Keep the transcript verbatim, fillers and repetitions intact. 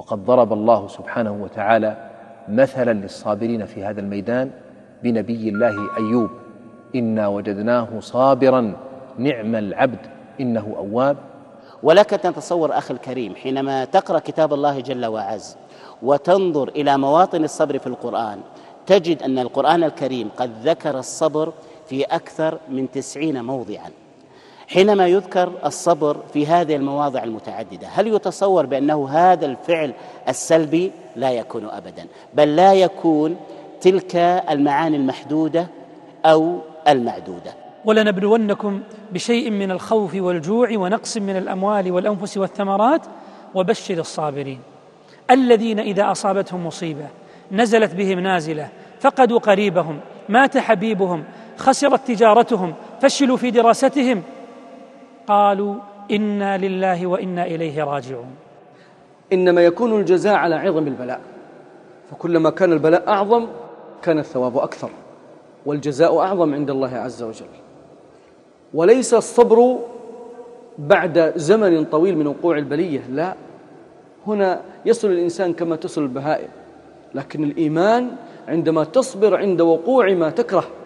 وقد ضرب الله سبحانه وتعالى مثلا للصابرين في هذا الميدان بنبي الله أيوب: إنا وجدناه صابرا نعم العبد إنه أواب. ولك تتصور أخي الكريم حينما تقرأ كتاب الله جل وعز وتنظر إلى مواطن الصبر في القرآن، تجد أن القرآن الكريم قد ذكر الصبر في أكثر من تسعين موضعا. حينما يذكر الصبر في هذه المواضع المتعددة، هل يتصور بأنه هذا الفعل السلبي؟ لا يكون أبدا، بل لا يكون تلك المعاني المحدودة أو المعدودة. ولنبلونكم بشيء من الخوف والجوع ونقص من الأموال والأنفس والثمرات وبشر الصابرين الذين إذا أصابتهم مصيبة نزلت بهم نازلة فقدوا قريبهم مات حبيبهم خسرت تجارتهم فشلوا في دراستهم قالوا إنا لله وإنا إليه راجعون. إنما يكون الجزاء على عظم البلاء، فكلما كان البلاء أعظم كان الثواب أكثر والجزاء أعظم عند الله عز وجل. وليس الصبر بعد زمن طويل من وقوع البلية، لا، هنا يصل الإنسان كما تصل البهائم، لكن الإيمان عندما تصبر عند وقوع ما تكره